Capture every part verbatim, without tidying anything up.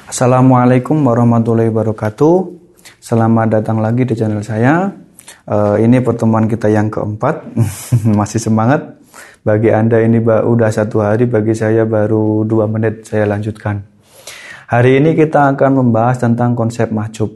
Assalamualaikum warahmatullahi wabarakatuh. Selamat datang lagi di channel saya. uh, Ini pertemuan kita yang keempat. Masih semangat. Bagi Anda ini udah satu hari, bagi saya baru dua menit. Saya lanjutkan. Hari ini kita akan membahas tentang konsep mahjub,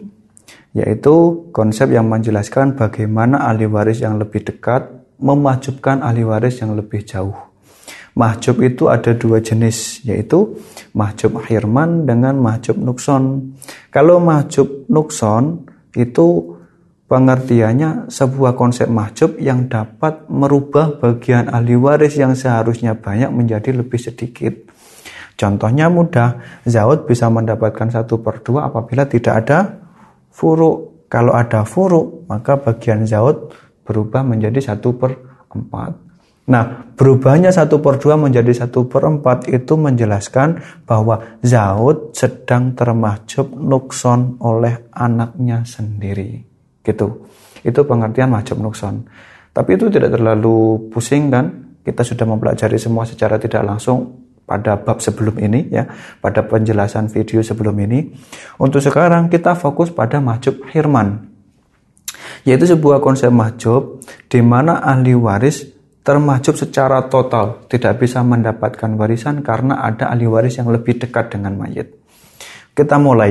yaitu konsep yang menjelaskan bagaimana ahli waris yang lebih dekat memahjubkan ahli waris yang lebih jauh. Mahjub itu ada dua jenis, yaitu mahjub hirman dengan mahjub nukson. Kalau mahjub nukson itu pengertiannya sebuah konsep mahjub yang dapat merubah bagian ahli waris yang seharusnya banyak menjadi lebih sedikit. Contohnya mudah, zaud bisa mendapatkan satu per dua apabila tidak ada furuk. Kalau ada furuk, maka bagian zaud berubah menjadi satu per empat. Nah, berubahnya satu per dua menjadi satu per empat itu menjelaskan bahwa zaud sedang termahjub nukson oleh anaknya sendiri. Gitu. Itu pengertian mahjub nukson. Tapi itu tidak terlalu pusing kan? Kita sudah mempelajari semua secara tidak langsung pada bab sebelum ini ya, pada penjelasan video sebelum ini. Untuk sekarang kita fokus pada mahjub hirman. Yaitu sebuah konsep mahjub di mana ahli waris termahjub secara total, tidak bisa mendapatkan warisan karena ada ahli waris yang lebih dekat dengan mayit. Kita mulai.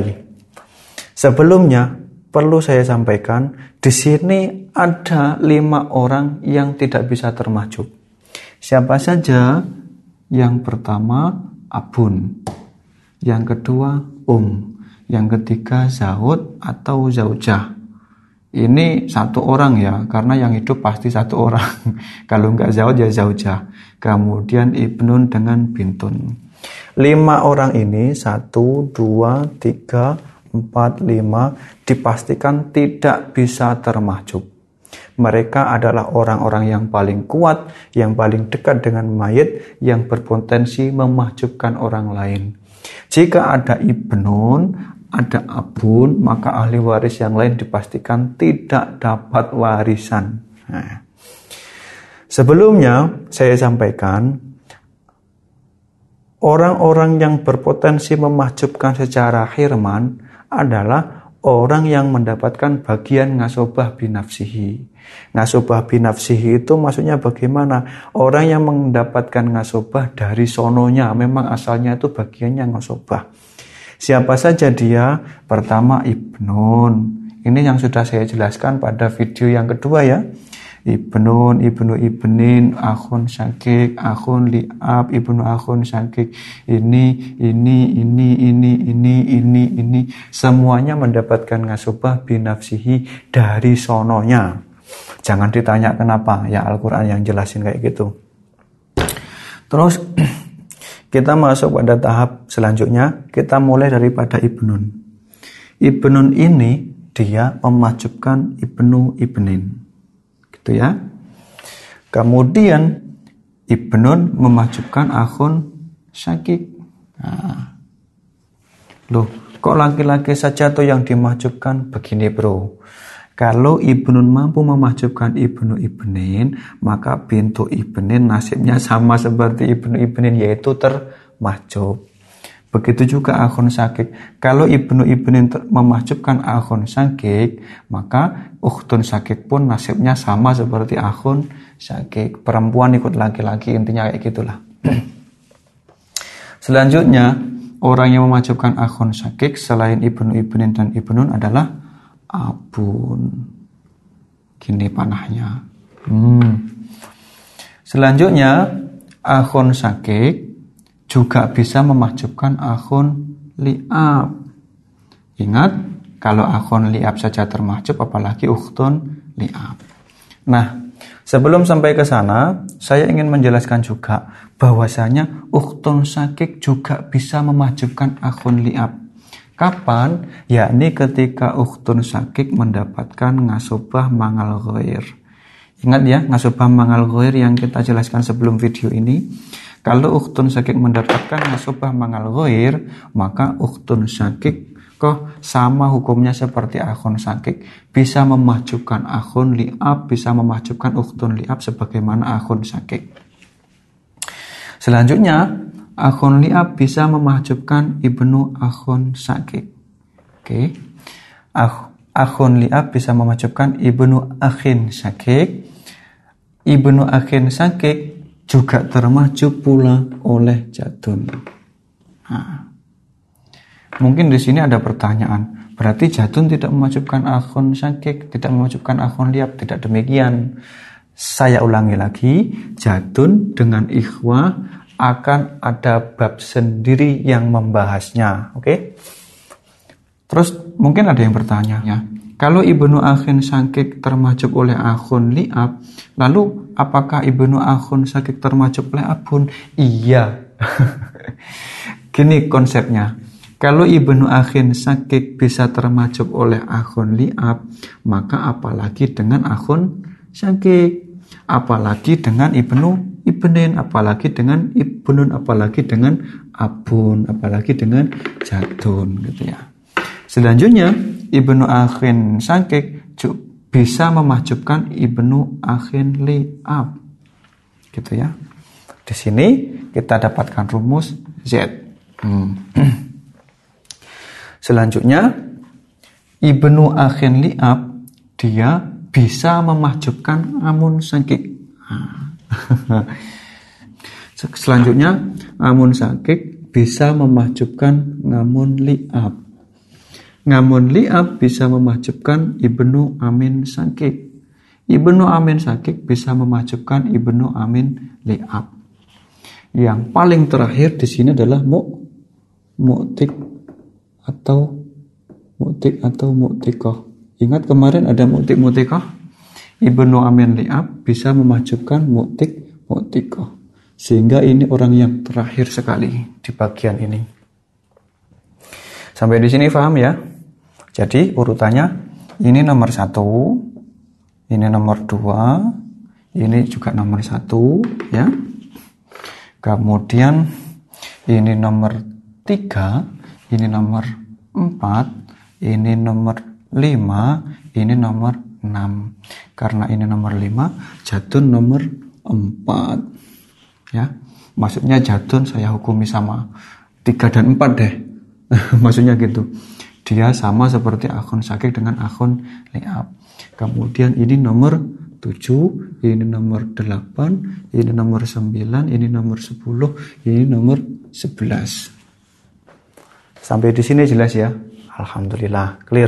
Sebelumnya perlu saya sampaikan, di sini ada lima orang yang tidak bisa termahjub. Siapa saja? Yang pertama abun, yang kedua um, yang ketiga zaud atau zaujah. Ini satu orang ya, karena yang hidup pasti satu orang. Kalau enggak zaud ya zaujah. Kemudian ibnun dengan bintun. Lima orang ini, satu, dua, tiga, empat, lima, dipastikan tidak bisa termahjub. Mereka adalah orang-orang yang paling kuat, yang paling dekat dengan mayit, yang berpotensi memahjubkan orang lain. Jika ada ibnun, ada abun, maka ahli waris yang lain dipastikan tidak dapat warisan. Nah, sebelumnya saya sampaikan, orang-orang yang berpotensi memahjubkan secara hirman adalah orang yang mendapatkan bagian ngasobah binafsihi. Ngasobah binafsihi itu maksudnya bagaimana? Orang yang mendapatkan ngasobah dari sononya, memang asalnya itu bagiannya ngasobah. Siapa saja dia? Pertama ibnun. Ini yang sudah saya jelaskan pada video yang kedua ya. Ibnun, ibnu ibnin, akhun syakik, akhun li'ab, ibnu akhun syakik. Ini, ini, ini, ini, ini, ini, ini. Semuanya mendapatkan ngasobah binafsihi dari sononya. Jangan ditanya kenapa. Ya Al-Quran yang jelasin kayak gitu. Terus kita masuk pada tahap selanjutnya, kita mulai daripada ibnun. Ibnun ini dia memahjubkan ibnu ibnin. Gitu ya. Kemudian ibnun memahjubkan akhun syakik. Nah. Loh, kok laki-laki saja tuh yang dimahjubkan? Begini bro. Kalau ibnun mampu memahjubkan ibnu ibnin, maka bintu ibnin nasibnya sama seperti ibnu ibnin, yaitu termahjub. Begitu juga akhun syakik. Kalau ibnu ibnin memahjubkan akhun syakik, maka ukhtun syakik pun nasibnya sama seperti akhun syakik. Perempuan ikut laki-laki, intinya kayak gitulah. Selanjutnya, orang yang memahjubkan akhun syakik selain ibnu ibnin dan ibnun adalah abun. Gini panahnya. Hmm. Selanjutnya, akhun syakik juga bisa memahjubkan akhun li'ab. Ingat, kalau akhun li'ab saja termahjub, apalagi ukhtun li'ab. Nah, sebelum sampai ke sana, saya ingin menjelaskan juga bahwasanya ukhtun syakik juga bisa memahjubkan akhun li'ab. Kapan? Yakni ketika ukhtun syakik mendapatkan ngasobah mangal ghair. Ingat ya, ngasobah mangal ghair yang kita jelaskan sebelum video ini. Kalau ukhtun syakik mendapatkan ngasobah mangal ghair, maka ukhtun syakik kok sama hukumnya seperti akhun syakik. Bisa memahjubkan akhun li'ab, bisa memahjubkan ukhtun li'ab sebagaimana akhun syakik. Selanjutnya, akhun li'ab bisa memahjubkan ibnu akhun syakik. Oke. Ah, akhun li'ab bisa memahjubkan ibnu akhin syakik. Ibnu akhin syakik juga termahjub pula oleh jadun. Nah, mungkin di sini ada pertanyaan. Berarti jadun tidak memahjubkan akhun syakik, tidak memahjubkan akhun li'ab. Tidak demikian. Saya ulangi lagi, jadun dengan ikhwah akan ada bab sendiri yang membahasnya. Oke? Okay? Terus mungkin ada yang bertanya, ya, kalau ibnu akhin syakik termahjub oleh akhun li'ab, lalu apakah ibnu akhun syakik termahjub oleh abun? Iya. Gini konsepnya. Kalau ibnu akhin syakik bisa termahjub oleh akhun li'ab, maka apalagi dengan akhun syakik, apalagi dengan ibnu ibnin, apalagi dengan ibnun, apalagi dengan abun, apalagi dengan jadun, gitu ya. Selanjutnya, ibnu akhin syakik bisa memahjubkan ibnu akhin li'ab, gitu ya. Di sini kita dapatkan rumus Z. Hmm. Selanjutnya, ibnu akhin li'ab dia bisa memahjubkan amun syakik. Selanjutnya, amun syakik bisa memahjubkan ngamun li'ab. Ngamun li'ab bisa memahjubkan ibnu amin syakik. Ibnu amin syakik bisa memahjubkan ibnu amin li'ab. Yang paling terakhir di sini adalah mu mu'tik atau mu'tik atau mu'tikoh. Ingat kemarin ada mu'tik mu'tikoh? Ibnu amin li'ab bisa memahjubkan mu'tik mu'tikoh. Sehingga ini orang yang terakhir sekali di bagian ini. Sampai di sini paham ya? Jadi urutannya ini nomor satu, ini nomor dua, ini juga nomor satu, ya. Kemudian ini nomor tiga, ini nomor empat, ini nomor lima, ini nomor enam. Karena ini nomor lima, jadun nomor empat. Ya, maksudnya jadun saya hukumi sama tiga dan empat deh. Maksudnya gitu. Dia sama seperti akhun syakik dengan akhun li'ab. Kemudian ini nomor tujuh, ini nomor delapan, ini nomor sembilan, ini nomor sepuluh, ini nomor sebelas. Sampai di sini jelas ya? Alhamdulillah, clear.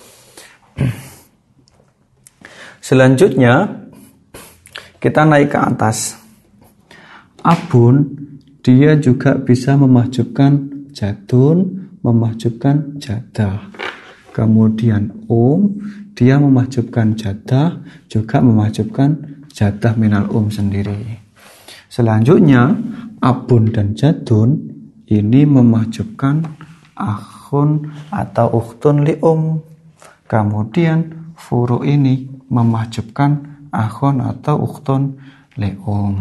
Selanjutnya kita naik ke atas. Abun dia juga bisa memahjubkan jadun, memahjubkan jadah. Kemudian um dia memahjubkan jadah, juga memahjubkan jadah minal um sendiri. Selanjutnya abun dan jadun ini memahjubkan akhun atau ukhtun li um. Kemudian furu ini memahjubkan akhun atau ukhtun li um.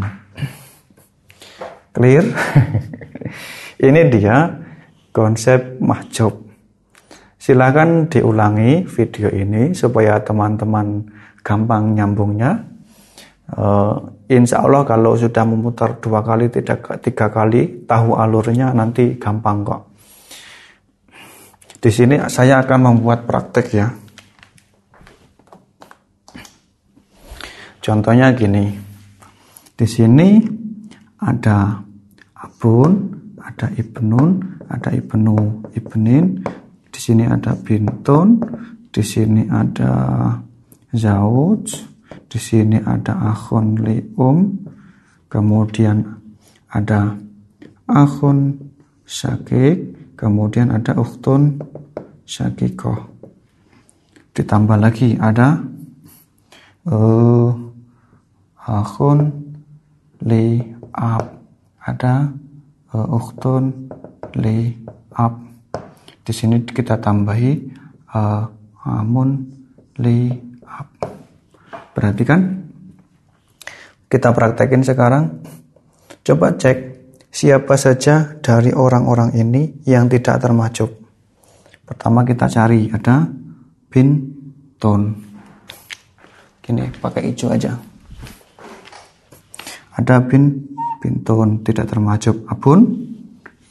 Clear? Ini dia konsep mahjub. Silakan diulangi video ini supaya teman-teman gampang nyambungnya. Uh, insya Allah kalau sudah memutar dua kali, tidak tiga kali, tahu alurnya nanti gampang kok. Di sini saya akan membuat praktek ya. Contohnya gini. Di sini ada abun, ada ibnun, ada ibnu ibnin. Di sini ada bintun, di sini ada zauj, di sini ada akhun li um, kemudian ada akhun syakik, kemudian ada ukhtun syakikoh. Ditambah lagi ada uh, akhun li ab, ada uh, ukhtun li ab. Di sini kita tambahi uh, amun li ab. Perhatikan. Kita praktekin sekarang. Coba cek siapa saja dari orang-orang ini yang tidak termahjub. Pertama kita cari ada bintun. Gini, pakai hijau aja. Ada bin bintun tidak termahjub. Abun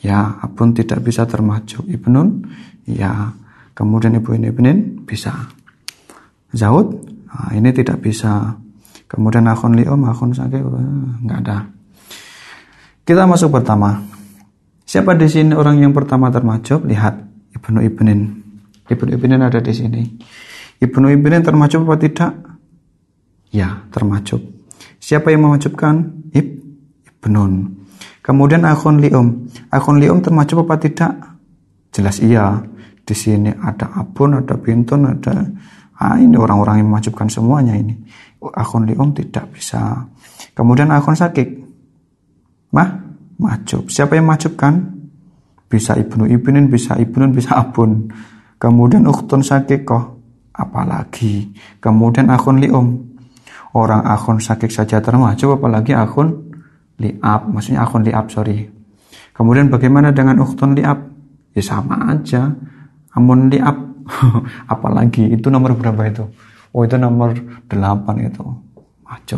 Ya, abun tidak bisa termasuk ibnun. Ya, kemudian ibu ini ibnin bisa. Zaud, nah, ini tidak bisa. Kemudian akhun li'um, akhun sakik, enggak ada. Kita masuk pertama. Siapa di sini orang yang pertama termasuk? Lihat, ibnu ibnin. Ibnu ibnin ada di sini. Ibnu ibnin termasuk apa tidak? Ya, termasuk. Siapa yang memajubkan? Ib, ibnun. Kemudian akhun li'um. Akhun li'um termasuk apa tidak? Jelas iya. Di sini ada abun, ada bintun, ada ah, ini orang-orang yang memajubkan semuanya ini. Akhun li'um tidak bisa. Kemudian akhun sakik. Mah, majub. Siapa yang majubkan? Bisa ibnu ibnin, bisa ibnun, bisa abun. Kemudian ukhtun sakikoh. Apalagi. Kemudian akhun li'um. Orang akhun sakik saja termasuk, apalagi akhun li'ab, maksudnya akhun li'ab, sorry. Kemudian bagaimana dengan ukhtun li'ab? Ya sama aja. Amun li'ab, apalagi itu nomor berapa itu? Oh itu nomor delapan itu. Majub.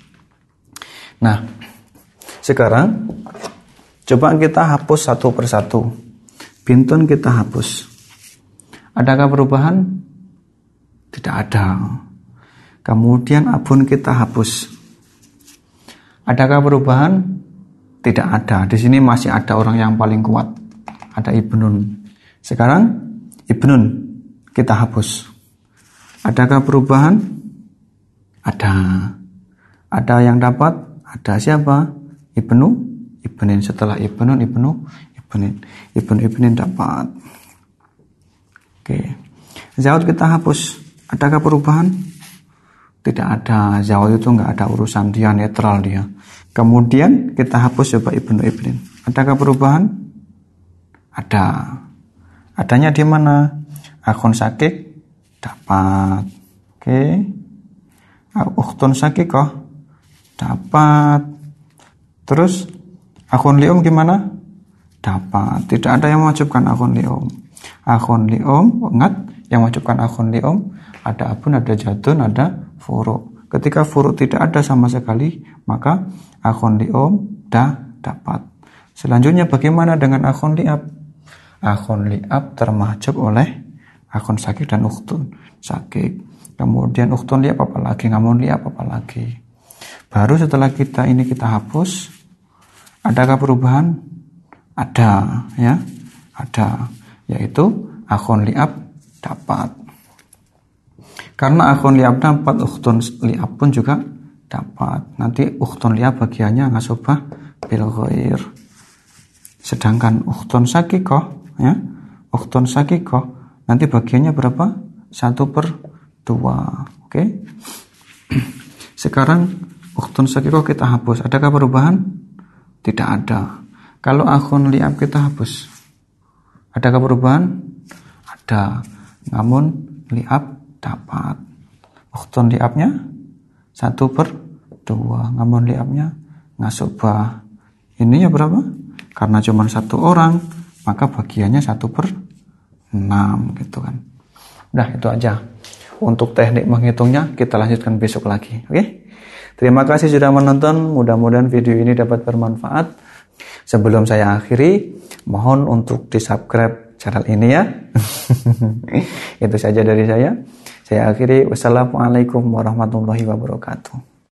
Nah, sekarang coba kita hapus satu persatu. Bintun kita hapus. Adakah perubahan? Tidak ada. Kemudian abun kita hapus. Adakah perubahan? Tidak ada. Di sini masih ada orang yang paling kuat. Ada ibnun. Sekarang ibnun kita hapus. Adakah perubahan? Ada. Ada yang dapat? Ada siapa? Ibnu, ibnin. Setelah ibnun, ibnu, ibnin. Ibnu, ibnin dapat. Oke. Zaud kita hapus. Adakah perubahan? Tidak ada. Zaud itu nggak ada urusan, dia netral dia. Kemudian kita hapus coba ibnu ibnin. Adakah perubahan? Ada. Adanya di mana? Akhun sakik dapat. Oke. Ukhtun sakikoh dapat. Terus akhun li'um gimana? Dapat. Tidak ada yang mewajibkan akhun li'um. Akhun li'um, ingat yang mewajibkan akhun li'um ada abun, ada jadun, ada furu'. Ketika furu' tidak ada sama sekali, maka akhun li'um dah dapat. Selanjutnya bagaimana dengan akhun li'ab? Akhun li'ab termahjub oleh akhun sakik dan ukhtun sakik. Kemudian ukhtun li'ab apa lagi? Ngamun li'ab apa lagi? Baru setelah kita ini kita hapus, adakah perubahan? Ada, ya. Ada, yaitu akhun li'ab dapat. Karena akhun li'ab dapat, ukhtun li'ab pun juga dapat. Nanti ukhtun li'ab bagiannya ngasubah bil ghair. Sedangkan ukhtun sakikoh, ya, ukhtun sakikoh nanti bagiannya berapa? Satu per dua. Oke. Okay? Sekarang ukhtun sakikoh kita hapus. Adakah perubahan? Tidak ada. Kalau akhun li'ab kita hapus, adakah perubahan? Ada. Namun li'ab dapat. Ukhtun li'abnya satu per dua. Namun li'abnya ngasubah. Ininya berapa? Karena cuma satu orang, maka bagiannya satu per enam gitu kan. Udah itu aja. Untuk teknik menghitungnya kita lanjutkan besok lagi. Oke? Okay? Terima kasih sudah menonton. Mudah-mudahan video ini dapat bermanfaat. Sebelum saya akhiri, mohon untuk di-subscribe channel ini ya. Itu saja dari saya. Saya akhiri. Wassalamualaikum warahmatullahi wabarakatuh.